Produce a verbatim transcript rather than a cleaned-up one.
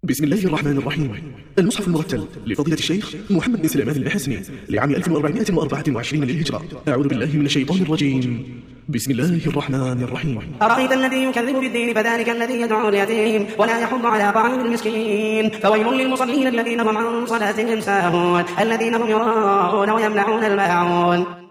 بسم الله الرحمن الرحيم. المصحف المرتل لفضيلة الشيخ محمد بن سليمان البحسني لعام ألف وأربعمائة وأربعة وعشرين للهجرة. أعوذ بالله من الشيطان الرجيم. بسم الله الرحمن الرحيم. أرأيت الذي يكذب بالدين فذلك الذي يدعو اليتيم ولا يحض على طعام المسكين فويل للمصلين الذين هم عن صلاتهم ساهون الذين هم يراءون ويمنعون الماعون.